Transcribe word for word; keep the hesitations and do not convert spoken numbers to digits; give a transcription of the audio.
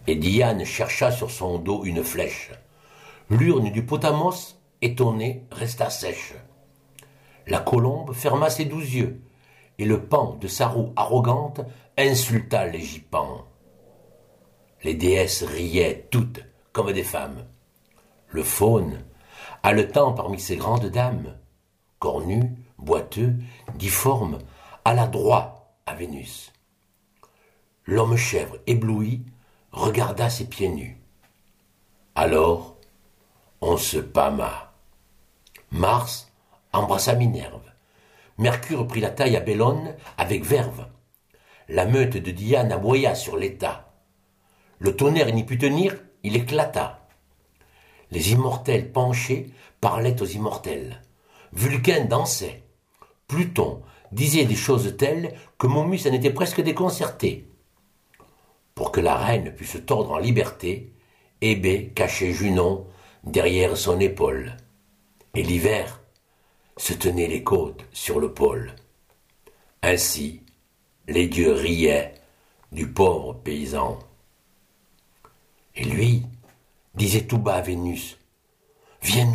Et Diane chercha sur son dos une flèche. L'urne du Potamos, étonnée, resta sèche. La colombe ferma ses douze yeux, et le pan de sa roue arrogante insulta les gipans. Les déesses riaient toutes comme des femmes. Le faune, haletant parmi ces grandes dames, cornu, boiteux, difforme, alla droit à Vénus. L'homme-chèvre, ébloui, regarda ses pieds nus. Alors, on se pâma. Mars embrassa Minerve. Mercure prit la taille à Bellone avec verve. La meute de Diane aboya sur l'état. Le tonnerre n'y put tenir, il éclata. Les immortels penchés parlaient aux immortels. Vulcain dansait. Pluton disait des choses telles que Momus en était presque déconcerté. Pour que la reine pût se tordre en liberté, Hébé cachait Junon derrière son épaule. Et l'hiver se tenait les côtes sur le pôle. Ainsi, les dieux riaient du pauvre paysan. Et lui disait tout bas à Vénus, « Viens-nous-en !